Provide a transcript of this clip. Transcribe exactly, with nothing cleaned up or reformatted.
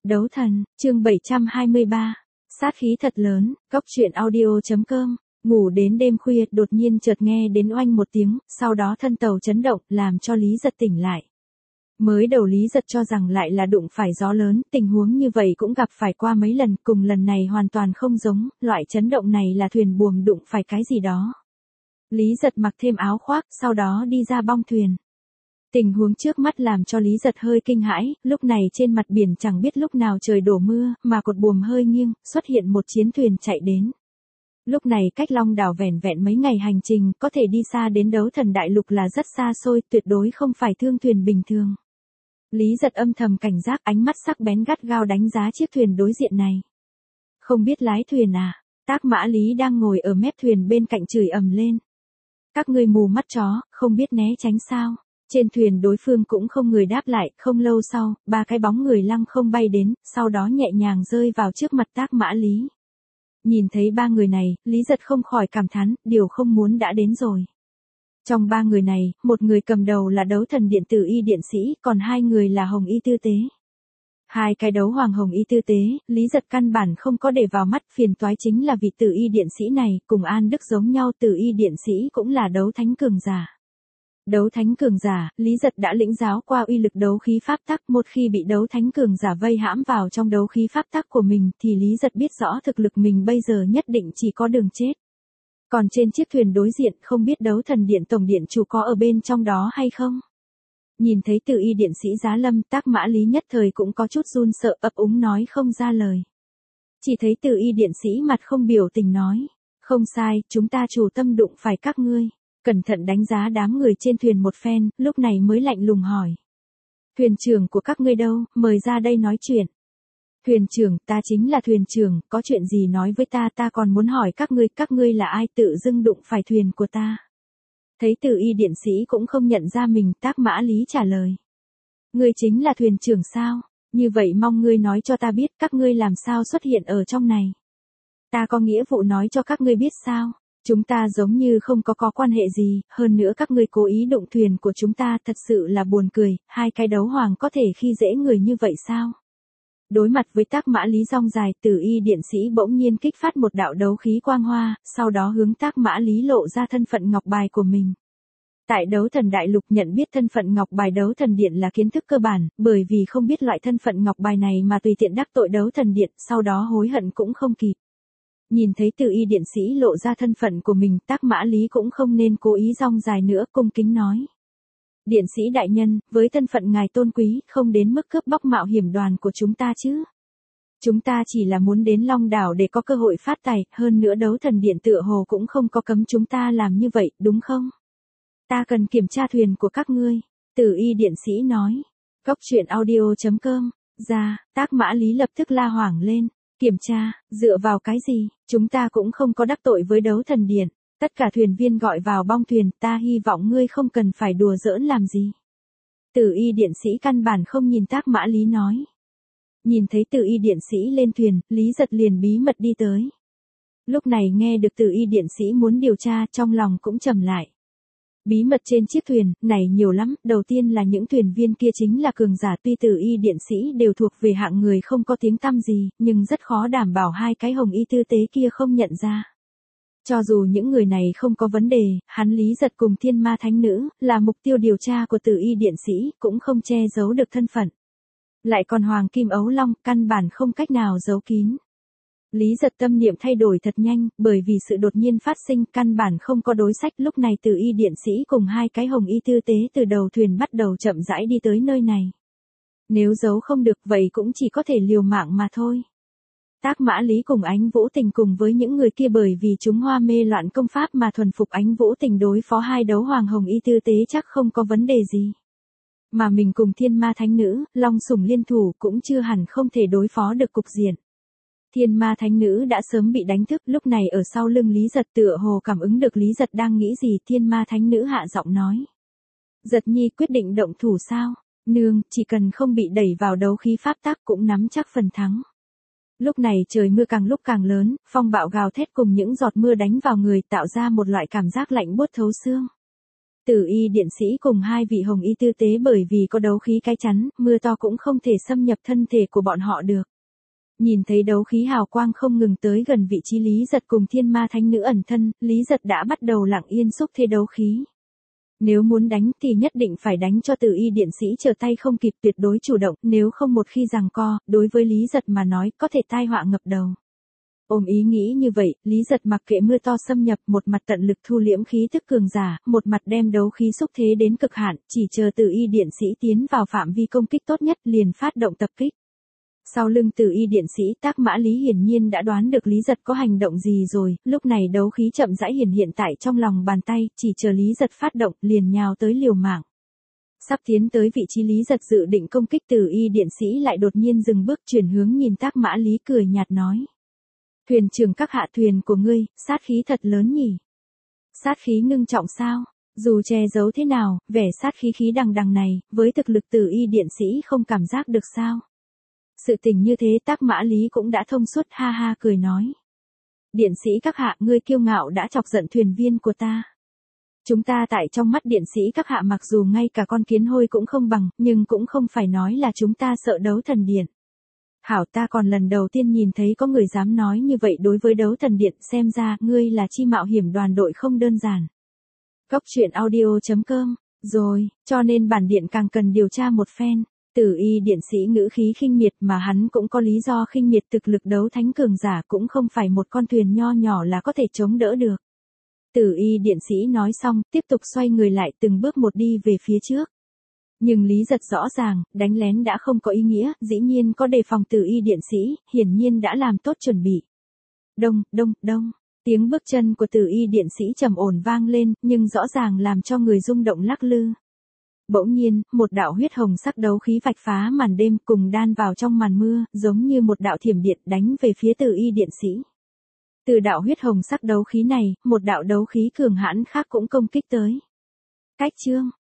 Đấu thần, chương bảy trăm hai mươi ba. Sát khí thật lớn, góc truyện audio.com. Ngủ đến đêm khuya, đột nhiên chợt nghe đến oanh một tiếng, sau đó thân tàu chấn động, làm cho Lý Giật tỉnh lại. Mới đầu Lý Giật cho rằng lại là đụng phải gió lớn, tình huống như vậy cũng gặp phải qua mấy lần, cùng lần này hoàn toàn không giống, loại chấn động này là thuyền buồm đụng phải cái gì đó. Lý Giật mặc thêm áo khoác, sau đó đi ra bong thuyền. Tình huống trước mắt làm cho Lý Giật hơi kinh hãi, lúc này trên mặt biển chẳng biết lúc nào trời đổ mưa, mà cột buồm hơi nghiêng, xuất hiện một chiến thuyền chạy đến. Lúc này cách Long đảo vẻn vẹn mấy ngày hành trình, có thể đi xa đến Đấu Thần Đại Lục là rất xa xôi, tuyệt đối không phải thương thuyền bình thường. Lý Giật âm thầm cảnh giác, ánh mắt sắc bén gắt gao đánh giá chiếc thuyền đối diện này. Không biết lái thuyền à? Tác Mã Lý đang ngồi ở mép thuyền bên cạnh chửi ầm lên. Các ngươi mù mắt chó, không biết né tránh sao? Trên thuyền đối phương cũng không người đáp lại, không lâu sau, ba cái bóng người lăng không bay đến, sau đó nhẹ nhàng rơi vào trước mặt Tác Mã Lý. Nhìn thấy ba người này, Lý Giật không khỏi cảm thán, điều không muốn đã đến rồi. Trong ba người này, một người cầm đầu là Đấu Thần Điện Tử Y Điện Sĩ, còn hai người là Hồng Y Tư Tế. Hai cái đấu hoàng Hồng Y Tư Tế, Lý Giật căn bản không có để vào mắt, phiền toái chính là vị Tử Y Điện Sĩ này, cùng An Đức giống nhau, Tử Y Điện Sĩ cũng là đấu thánh cường giả. Đấu thánh cường giả, Lý Giật đã lĩnh giáo qua uy lực đấu khí pháp tắc, một khi bị đấu thánh cường giả vây hãm vào trong đấu khí pháp tắc của mình thì Lý Giật biết rõ thực lực mình bây giờ nhất định chỉ có đường chết. Còn trên chiếc thuyền đối diện không biết Đấu Thần Điện Tổng Điện chủ có ở bên trong đó hay không? Nhìn thấy Tử Y Điện Sĩ giá lâm, Tác Mã Lý nhất thời cũng có chút run sợ, ấp úng nói không ra lời. Chỉ thấy Tử Y Điện Sĩ mặt không biểu tình nói, không sai, chúng ta chủ tâm đụng phải các ngươi. Cẩn thận đánh giá đám người trên thuyền một phen, lúc này mới lạnh lùng hỏi. Thuyền trưởng của các ngươi đâu, mời ra đây nói chuyện. Thuyền trưởng, ta chính là thuyền trưởng, có chuyện gì nói với ta, ta còn muốn hỏi các ngươi, các ngươi là ai tự dưng đụng phải thuyền của ta. Thấy Tử Y Điện Sĩ cũng không nhận ra mình, Tác Mã Lý trả lời. Ngươi chính là thuyền trưởng sao, như vậy mong ngươi nói cho ta biết các ngươi làm sao xuất hiện ở trong này. Ta có nghĩa vụ nói cho các ngươi biết sao. Chúng ta giống như không có có quan hệ gì, hơn nữa các ngươi cố ý đụng thuyền của chúng ta, thật sự là buồn cười, hai cái đấu hoàng có thể khi dễ người như vậy sao? Đối mặt với Tác Mã Lý rong dài, Tử Y Điện Sĩ bỗng nhiên kích phát một đạo đấu khí quang hoa, sau đó hướng Tác Mã Lý lộ ra thân phận ngọc bài của mình. Tại Đấu Thần Đại Lục nhận biết thân phận ngọc bài Đấu Thần Điện là kiến thức cơ bản, bởi vì không biết loại thân phận ngọc bài này mà tùy tiện đắc tội Đấu Thần Điện, sau đó hối hận cũng không kịp. Nhìn thấy Tử Y Điện Sĩ lộ ra thân phận của mình, Tác Mã Lý cũng không nên cố ý rong dài nữa, cung kính nói. Điện Sĩ đại nhân, với thân phận ngài tôn quý, không đến mức cướp bóc mạo hiểm đoàn của chúng ta chứ. Chúng ta chỉ là muốn đến Long đảo để có cơ hội phát tài, hơn nữa Đấu Thần Điện tựa hồ cũng không có cấm chúng ta làm như vậy, đúng không? Ta cần kiểm tra thuyền của các ngươi, Tử Y Điện Sĩ nói. Góc truyện audio.com, ra, Tác Mã Lý lập tức la hoảng lên. Kiểm tra, dựa vào cái gì, chúng ta cũng không có đắc tội với Đấu Thần Điện, tất cả thuyền viên gọi vào bong thuyền, ta hy vọng ngươi không cần phải đùa giỡn làm gì. Tử Y Điện Sĩ căn bản không nhìn Tác Mã Lý nói. Nhìn thấy Tử Y Điện Sĩ lên thuyền, Lý Giật liền bí mật đi tới. Lúc này nghe được Tử Y Điện Sĩ muốn điều tra, trong lòng cũng trầm lại. Bí mật trên chiếc thuyền này nhiều lắm, đầu tiên là những thuyền viên kia chính là cường giả, tuy Tử Y Điện Sĩ đều thuộc về hạng người không có tiếng tăm gì, nhưng rất khó đảm bảo hai cái Hồng Y Tư Tế kia không nhận ra. Cho dù những người này không có vấn đề, hắn Lý Giật cùng Thiên Ma Thánh Nữ, là mục tiêu điều tra của Tử Y Điện Sĩ, cũng không che giấu được thân phận. Lại còn Hoàng Kim Ấu Long, căn bản không cách nào giấu kín. Lý Giật tâm niệm thay đổi thật nhanh, bởi vì sự đột nhiên phát sinh, căn bản không có đối sách, lúc này Tử Y Điện Sĩ cùng hai cái Hồng Y Tư Tế từ đầu thuyền bắt đầu chậm rãi đi tới nơi này. Nếu giấu không được, vậy cũng chỉ có thể liều mạng mà thôi. Tác Mã Lý cùng Ánh Vũ Tình cùng với những người kia bởi vì chúng hoa mê loạn công pháp mà thuần phục Ánh Vũ Tình đối phó hai đấu hoàng Hồng Y Tư Tế chắc không có vấn đề gì. Mà mình cùng Thiên Ma Thánh Nữ, Long Sủng liên thủ cũng chưa hẳn không thể đối phó được cục diện. Thiên Ma Thánh Nữ đã sớm bị đánh thức, lúc này ở sau lưng Lý Giật tựa hồ cảm ứng được Lý Giật đang nghĩ gì, Thiên Ma Thánh Nữ hạ giọng nói. Giật nhi quyết định động thủ sao? Nương, chỉ cần không bị đẩy vào đấu khí pháp tắc cũng nắm chắc phần thắng. Lúc này trời mưa càng lúc càng lớn, phong bạo gào thét cùng những giọt mưa đánh vào người tạo ra một loại cảm giác lạnh buốt thấu xương. Tử y điện sĩ cùng hai vị hồng y tư tế bởi vì có đấu khí cái chắn, mưa to cũng không thể xâm nhập thân thể của bọn họ được. Nhìn thấy đấu khí hào quang không ngừng tới gần vị trí Lý Giật cùng thiên ma thánh nữ ẩn thân, Lý Giật đã bắt đầu lặng yên xúc thế đấu khí. Nếu muốn đánh thì nhất định phải đánh cho Tử y điện sĩ trở tay không kịp, tuyệt đối chủ động, nếu không một khi giằng co, đối với Lý Giật mà nói có thể tai họa ngập đầu. Ôm ý nghĩ như vậy, Lý Giật mặc kệ mưa to xâm nhập, một mặt tận lực thu liễm khí tức cường giả, một mặt đem đấu khí xúc thế đến cực hạn, chỉ chờ Tử y điện sĩ tiến vào phạm vi công kích tốt nhất liền phát động tập kích. Sau lưng Tử y điện sĩ Tác Mã Lý hiển nhiên đã đoán được Lý Giật có hành động gì rồi, lúc này đấu khí chậm rãi hiển hiện tại trong lòng bàn tay, chỉ chờ Lý Giật phát động liền nhào tới liều mạng. Sắp tiến tới vị trí Lý Giật dự định công kích, Tử y điện sĩ lại đột nhiên dừng bước chuyển hướng nhìn Tác Mã Lý cười nhạt nói. Thuyền trưởng các hạ, thuyền của ngươi, sát khí thật lớn nhỉ? Sát khí ngưng trọng sao? Dù che giấu thế nào, vẻ sát khí khí đằng đằng này, với thực lực Tử y điện sĩ không cảm giác được sao? Sự tình như thế Tác Mã Lý cũng đã thông suốt, ha ha cười nói. Điện sĩ các hạ, ngươi kiêu ngạo đã chọc giận thuyền viên của ta. Chúng ta tại trong mắt điện sĩ các hạ mặc dù ngay cả con kiến hôi cũng không bằng, nhưng cũng không phải nói là chúng ta sợ đấu thần điện. Hảo, ta còn lần đầu tiên nhìn thấy có người dám nói như vậy đối với đấu thần điện, xem ra ngươi là chi mạo hiểm đoàn đội không đơn giản. Góc truyện audio chấm com, rồi, cho nên bản điện càng cần điều tra một phen. Tử y điện sĩ ngữ khí khinh miệt, mà hắn cũng có lý do khinh miệt, thực lực đấu thánh cường giả cũng không phải một con thuyền nho nhỏ là có thể chống đỡ được. Tử y điện sĩ nói xong, tiếp tục xoay người lại từng bước một đi về phía trước. Nhưng Lý Giật rõ ràng, đánh lén đã không có ý nghĩa, dĩ nhiên có đề phòng Tử y điện sĩ, hiển nhiên đã làm tốt chuẩn bị. Đông, đông, đông, tiếng bước chân của Tử y điện sĩ trầm ổn vang lên, nhưng rõ ràng làm cho người rung động lắc lư. Bỗng nhiên, một đạo huyết hồng sắc đấu khí vạch phá màn đêm cùng đan vào trong màn mưa, giống như một đạo thiểm điện đánh về phía Tử y điện sĩ. Từ đạo huyết hồng sắc đấu khí này, một đạo đấu khí cường hãn khác cũng công kích tới. Cách chương